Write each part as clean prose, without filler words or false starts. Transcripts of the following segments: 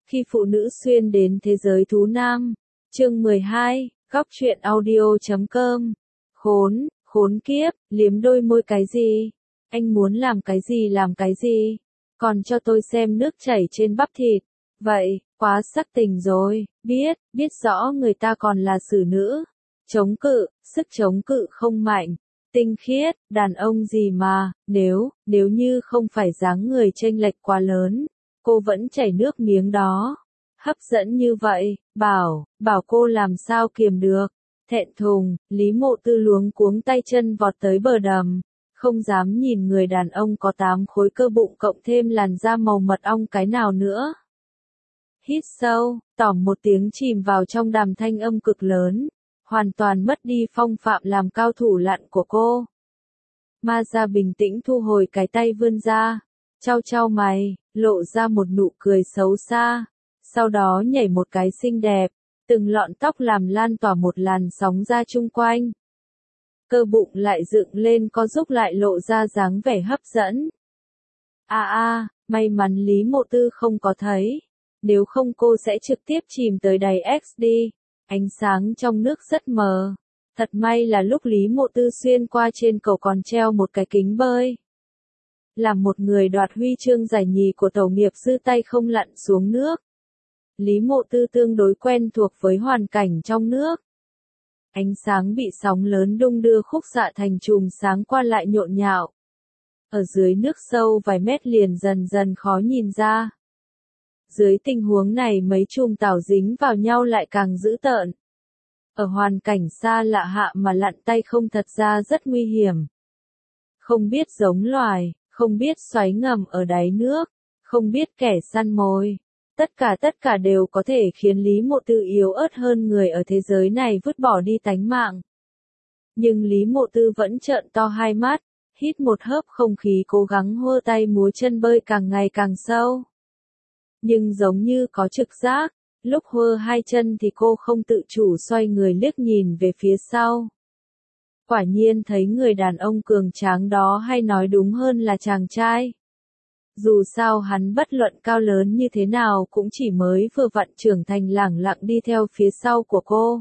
Khi phụ nữ xuyên đến thế giới thú nam. Chương 12, góc truyện audio.com. Khốn kiếp, liếm đôi môi cái gì? Anh muốn làm cái gì? Còn cho tôi xem nước chảy trên bắp thịt. Vậy, quá sắc tình rồi, biết rõ người ta còn là xử nữ. Chống cự, sức chống cự không mạnh. Tinh khiết, đàn ông gì mà, nếu như không phải dáng người chênh lệch quá lớn, cô vẫn chảy nước miếng đó. Hấp dẫn như vậy, bảo cô làm sao kiềm được. Thẹn thùng, Lý Mộ Tư luống cuống tay chân vọt tới bờ đầm, không dám nhìn người đàn ông có 8 khối cơ bụng cộng thêm làn da màu mật ong cái nào nữa. Hít sâu, tỏm một tiếng chìm vào trong đàm thanh âm cực lớn, hoàn toàn mất đi phong phạm làm cao thủ lặn của cô. Ma Gia bình tĩnh thu hồi cái tay vươn ra, chau mày, lộ ra một nụ cười xấu xa, sau đó nhảy một cái xinh đẹp, từng lọn tóc làm lan tỏa một làn sóng ra chung quanh. Cơ bụng lại dựng lên co giúp lại lộ ra dáng vẻ hấp dẫn. May mắn Lý Mộ Tư không có thấy, nếu không cô sẽ trực tiếp chìm tới đáy XD. Ánh sáng trong nước rất mờ. Thật may là lúc Lý Mộ Tư xuyên qua trên cầu còn treo một cái kính bơi. Là một người đoạt huy chương giải nhì của tổ nghiệp dư tay không lặn xuống nước. Lý Mộ Tư tương đối quen thuộc với hoàn cảnh trong nước. Ánh sáng bị sóng lớn đung đưa khúc xạ thành chùm sáng qua lại nhộn nhạo. Ở dưới nước sâu vài mét liền dần dần khó nhìn ra. Dưới tình huống này mấy chùm tảo dính vào nhau lại càng dữ tợn. Ở hoàn cảnh xa lạ hạ mà lặn tay không thật ra rất nguy hiểm. Không biết giống loài, không biết xoáy ngầm ở đáy nước, không biết kẻ săn mồi. Tất cả đều có thể khiến Lý Mộ Tư yếu ớt hơn người ở thế giới này vứt bỏ đi tánh mạng. Nhưng Lý Mộ Tư vẫn trợn to hai mắt, hít một hớp không khí cố gắng hô tay múa chân bơi càng ngày càng sâu. Nhưng giống như có trực giác, lúc hơ hai chân thì cô không tự chủ xoay người liếc nhìn về phía sau. Quả nhiên thấy người đàn ông cường tráng đó, hay nói đúng hơn là chàng trai. Dù sao hắn bất luận cao lớn như thế nào cũng chỉ mới vừa vặn trưởng thành lẳng lặng đi theo phía sau của cô.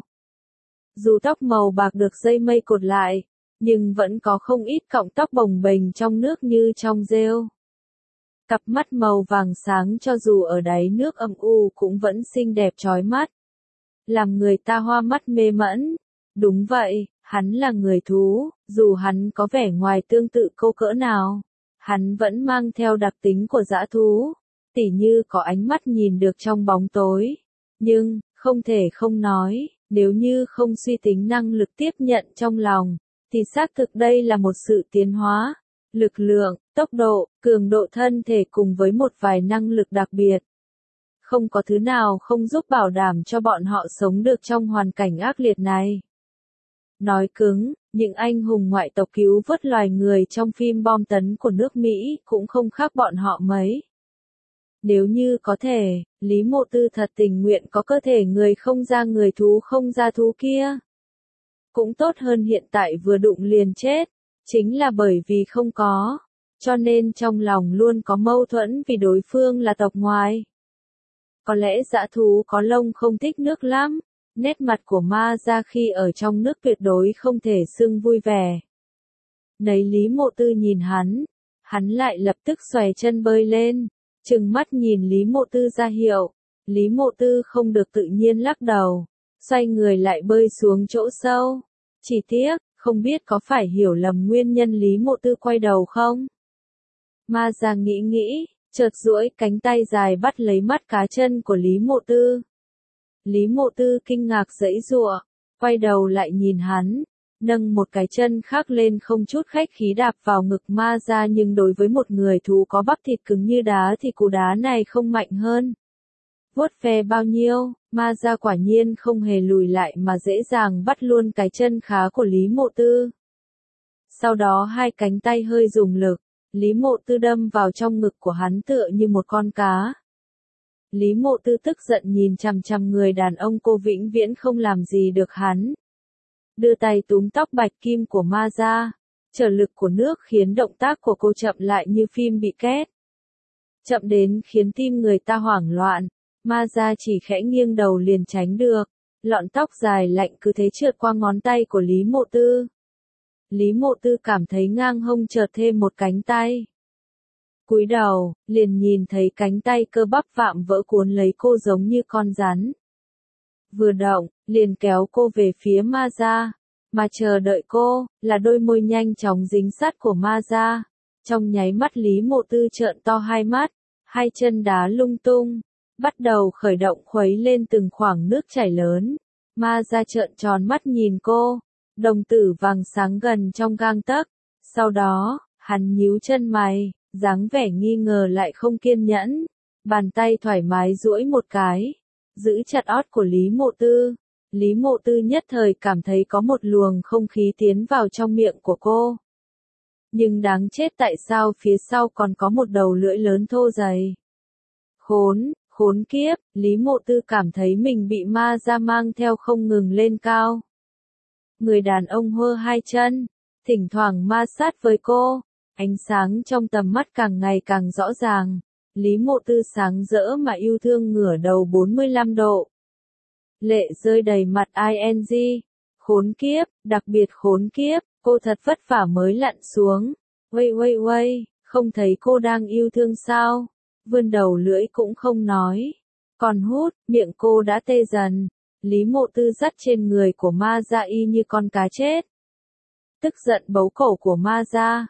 Dù tóc màu bạc được dây mây cột lại, nhưng vẫn có không ít cọng tóc bồng bềnh trong nước như trong rêu. Cặp mắt màu vàng sáng cho dù ở đáy nước âm u cũng vẫn xinh đẹp chói mắt. Làm người ta hoa mắt mê mẫn. Đúng vậy, hắn là người thú, dù hắn có vẻ ngoài tương tự cô cỡ nào. Hắn vẫn mang theo đặc tính của dã thú, tỉ như có ánh mắt nhìn được trong bóng tối. Nhưng, không thể không nói, nếu như không suy tính năng lực tiếp nhận trong lòng, thì xác thực đây là một sự tiến hóa. Lực lượng, tốc độ, cường độ thân thể cùng với một vài năng lực đặc biệt. Không có thứ nào không giúp bảo đảm cho bọn họ sống được trong hoàn cảnh ác liệt này. Nói cứng, những anh hùng ngoại tộc cứu vớt loài người trong phim bom tấn của nước Mỹ cũng không khác bọn họ mấy. Nếu như có thể, Lý Mộ Tư thật tình nguyện có cơ thể người không ra người thú không ra thú kia. Cũng tốt hơn hiện tại vừa đụng liền chết. Chính là bởi vì không có, cho nên trong lòng luôn có mâu thuẫn vì đối phương là tộc ngoài. Có lẽ dã thú có lông không thích nước lắm, nét mặt của Ma Gia khi ở trong nước tuyệt đối không thể xưng vui vẻ. Nấy Lý Mộ Tư nhìn hắn lại lập tức xòe chân bơi lên, trừng mắt nhìn Lý Mộ Tư ra hiệu. Lý Mộ Tư không được tự nhiên lắc đầu, xoay người lại bơi xuống chỗ sâu. Chỉ tiếc, không biết có phải hiểu lầm nguyên nhân Lý Mộ Tư quay đầu không? Ma Gia nghĩ, chợt duỗi cánh tay dài bắt lấy mắt cá chân của Lý Mộ Tư. Lý Mộ Tư kinh ngạc giãy giụa, quay đầu lại nhìn hắn, nâng một cái chân khác lên không chút khách khí đạp vào ngực Ma Gia, nhưng đối với một người thú có bắp thịt cứng như đá thì cú đá này không mạnh hơn. Vuốt ve bao nhiêu, Ma Gia quả nhiên không hề lùi lại mà dễ dàng bắt luôn cái chân khá của Lý Mộ Tư. Sau đó hai cánh tay hơi dùng lực, Lý Mộ Tư đâm vào trong ngực của hắn tựa như một con cá. Lý Mộ Tư tức giận nhìn chằm chằm người đàn ông cô vĩnh viễn không làm gì được hắn. Đưa tay túm tóc bạch kim của Ma Gia, trở lực của nước khiến động tác của cô chậm lại như phim bị két. Chậm đến khiến tim người ta hoảng loạn. Ma Gia chỉ khẽ nghiêng đầu liền tránh được, lọn tóc dài lạnh cứ thế trượt qua ngón tay của Lý Mộ Tư. Lý Mộ Tư cảm thấy ngang hông chợt thêm một cánh tay. Cúi đầu, liền nhìn thấy cánh tay cơ bắp vạm vỡ cuốn lấy cô giống như con rắn. Vừa động, liền kéo cô về phía Ma Gia, mà chờ đợi cô, là đôi môi nhanh chóng dính sát của Ma Gia. Trong nháy mắt Lý Mộ Tư trợn to hai mắt, hai chân đá lung tung, bắt đầu khởi động khuấy lên từng khoảng nước chảy lớn. Ma Gia trợn tròn mắt nhìn cô, đồng tử vàng sáng gần trong gang tấc. Sau đó, hắn nhíu chân mày, dáng vẻ nghi ngờ lại không kiên nhẫn, bàn tay thoải mái duỗi một cái, giữ chặt ót của Lý Mộ Tư. Lý Mộ Tư nhất thời cảm thấy có một luồng không khí tiến vào trong miệng của cô. Nhưng đáng chết tại sao phía sau còn có một đầu lưỡi lớn thô dày. Khốn kiếp, Lý Mộ Tư cảm thấy mình bị Ma Gia mang theo không ngừng lên cao. Người đàn ông hơ hai chân, thỉnh thoảng ma sát với cô, ánh sáng trong tầm mắt càng ngày càng rõ ràng. Lý Mộ Tư sáng rỡ mà yêu thương ngửa đầu 45 độ. Lệ rơi đầy mặt ing, khốn kiếp, đặc biệt khốn kiếp, cô thật vất vả mới lặn xuống. Uây, không thấy cô đang yêu thương sao? Vươn đầu lưỡi cũng không nói. Còn hút, miệng cô đã tê dần. Lý Mộ Tư dắt trên người của Ma Gia y như con cá chết. Tức giận bấu cổ của Ma Gia.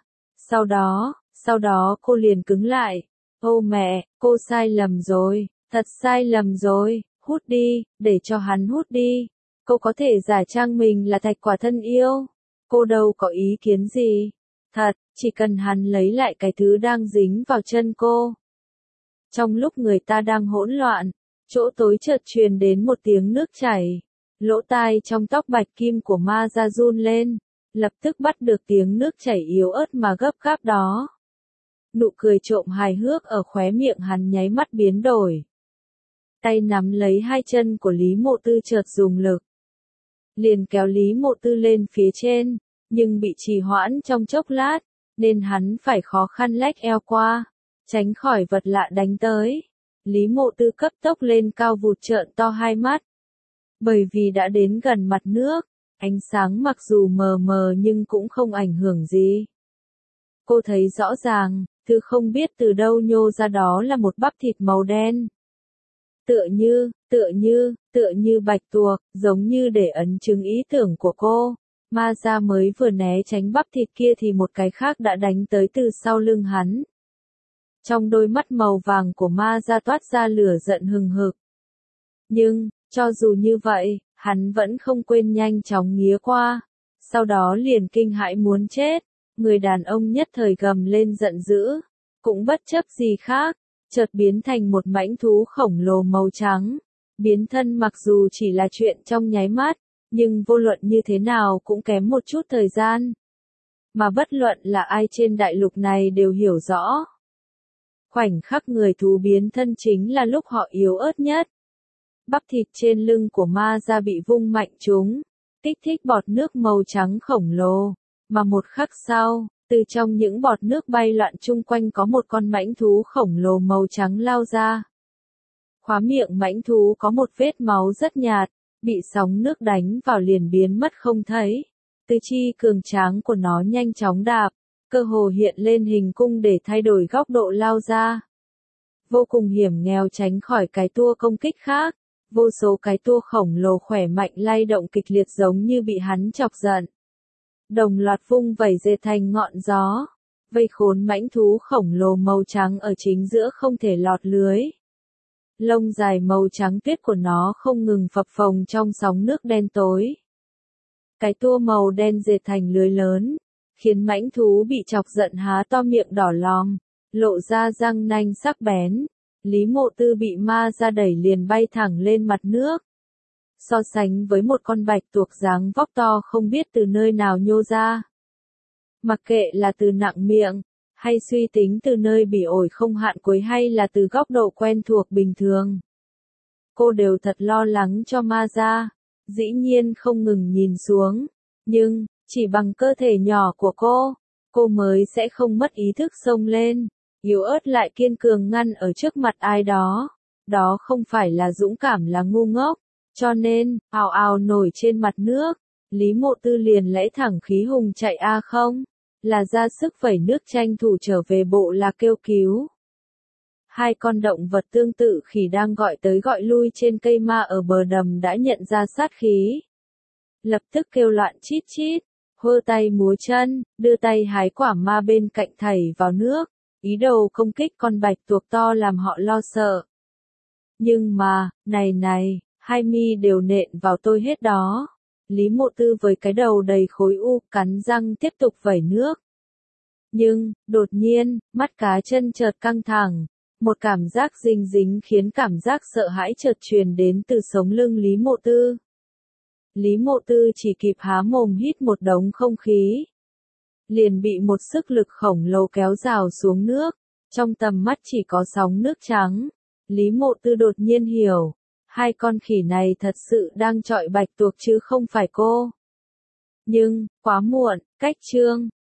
Sau đó cô liền cứng lại. Ô mẹ, cô sai lầm rồi, thật sai lầm rồi, hút đi, để cho hắn hút đi. Cô có thể giả trang mình là Thạch Quả thân yêu. Cô đâu có ý kiến gì. Thật, chỉ cần hắn lấy lại cái thứ đang dính vào chân cô. Trong lúc người ta đang hỗn loạn, chỗ tối chợt truyền đến một tiếng nước chảy. Lỗ tai trong tóc bạch kim của Ma Gia run lên, lập tức bắt được tiếng nước chảy yếu ớt mà gấp gáp đó. Nụ cười trộm hài hước ở khóe miệng hắn nháy mắt biến đổi. Tay nắm lấy hai chân của Lý Mộ Tư chợt dùng lực. Liền kéo Lý Mộ Tư lên phía trên, nhưng bị trì hoãn trong chốc lát, nên hắn phải khó khăn lách eo qua, tránh khỏi vật lạ đánh tới. Lý Mộ Tư cấp tốc lên cao vụt trợn to hai mắt. Bởi vì đã đến gần mặt nước, ánh sáng mặc dù mờ mờ nhưng cũng không ảnh hưởng gì. Cô thấy rõ ràng, thứ không biết từ đâu nhô ra đó là một bắp thịt màu đen. Tựa như bạch tuộc, giống như để ấn chứng ý tưởng của cô. Ma Gia mới vừa né tránh bắp thịt kia thì một cái khác đã đánh tới từ sau lưng hắn. Trong đôi mắt màu vàng của Ma Gia toát ra lửa giận hừng hực. Nhưng, cho dù như vậy, hắn vẫn không quên nhanh chóng nghía qua. Sau đó liền kinh hãi muốn chết. Người đàn ông nhất thời gầm lên giận dữ, cũng bất chấp gì khác, chợt biến thành một mãnh thú khổng lồ màu trắng. Biến thân mặc dù chỉ là chuyện trong nháy mắt, nhưng vô luận như thế nào cũng kém một chút thời gian. Mà bất luận là ai trên đại lục này đều hiểu rõ. Khoảnh khắc người thú biến thân chính là lúc họ yếu ớt nhất. Bắp thịt trên lưng của Ma Gia bị vung mạnh trúng, kích thích bọt nước màu trắng khổng lồ. Mà một khắc sau, từ trong những bọt nước bay loạn chung quanh có một con mãnh thú khổng lồ màu trắng lao ra. Khóa miệng mãnh thú có một vết máu rất nhạt, bị sóng nước đánh vào liền biến mất không thấy. Tứ chi cường tráng của nó nhanh chóng đạp, cơ hồ hiện lên hình cung để thay đổi góc độ lao ra. Vô cùng hiểm nghèo tránh khỏi cái tua công kích khác. Vô số cái tua khổng lồ khỏe mạnh lay động kịch liệt giống như bị hắn chọc giận. Đồng loạt vung vẩy dệt thành ngọn gió, vây khốn mãnh thú khổng lồ màu trắng ở chính giữa không thể lọt lưới. Lông dài màu trắng tuyết của nó không ngừng phập phồng trong sóng nước đen tối. Cái tua màu đen dệt thành lưới lớn, khiến mãnh thú bị chọc giận há to miệng đỏ lòm, lộ ra răng nanh sắc bén. Lý Mộ Tư bị Ma Gia đẩy liền bay thẳng lên mặt nước. So sánh với một con bạch tuộc dáng vóc to không biết từ nơi nào nhô ra. Mặc kệ là từ nặng miệng, hay suy tính từ nơi bỉ ổi không hạn cuối hay là từ góc độ quen thuộc bình thường. Cô đều thật lo lắng cho Ma Gia, dĩ nhiên không ngừng nhìn xuống, nhưng, chỉ bằng cơ thể nhỏ của cô mới sẽ không mất ý thức xông lên, yếu ớt lại kiên cường ngăn ở trước mặt ai đó. đó không phải là dũng cảm là ngu ngốc, cho nên, ào ào nổi trên mặt nước, Lý Mộ Tư liền lẽ thẳng khí hùng chạy a không, là ra sức vẩy nước tranh thủ trở về bộ là kêu cứu. Hai con động vật tương tự khỉ đang gọi tới gọi lui trên cây ma ở bờ đầm đã nhận ra sát khí. Lập tức kêu loạn chít chít, hơ tay múa chân, đưa tay hái quả ma bên cạnh thảy vào nước, ý đồ công kích con bạch tuộc to làm họ lo sợ. Nhưng mà, này, hai mi đều nện vào tôi hết đó. Lý Mộ Tư với cái đầu đầy khối u, cắn răng tiếp tục vẩy nước. Nhưng, đột nhiên, mắt cá chân chợt căng thẳng. Một cảm giác dính dính khiến cảm giác sợ hãi chợt truyền đến từ sống lưng Lý Mộ Tư. Lý Mộ Tư chỉ kịp há mồm hít một đống không khí. Liền bị một sức lực khổng lồ kéo rào xuống nước. Trong tầm mắt chỉ có sóng nước trắng. Lý Mộ Tư đột nhiên hiểu. Hai con khỉ này thật sự đang chọi bạch tuộc chứ không phải cô. Nhưng, quá muộn, cách chương